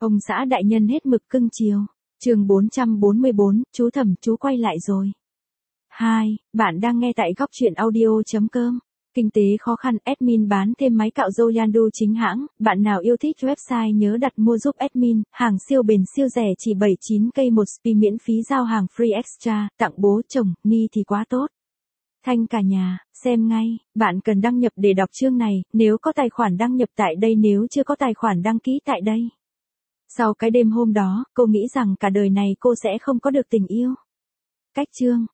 Ông xã đại nhân hết mực cưng chiều. Chương 444, chú Thẩm chú quay lại rồi. 2. Bạn đang nghe tại góc truyện audio.com. Kinh tế khó khăn, admin bán thêm máy cạo râu Yandu chính hãng. Bạn nào yêu thích website nhớ đặt mua giúp admin. Hàng siêu bền siêu rẻ chỉ 79k một spi miễn phí giao hàng free extra. Tặng bố chồng, ni thì quá tốt. Thanh cả nhà, xem ngay. Bạn cần đăng nhập để đọc chương này. Nếu có tài khoản đăng nhập tại đây, nếu chưa có tài khoản đăng ký tại đây. Sau cái đêm hôm đó, cô nghĩ rằng cả đời này cô sẽ không có được tình yêu. Cách chương.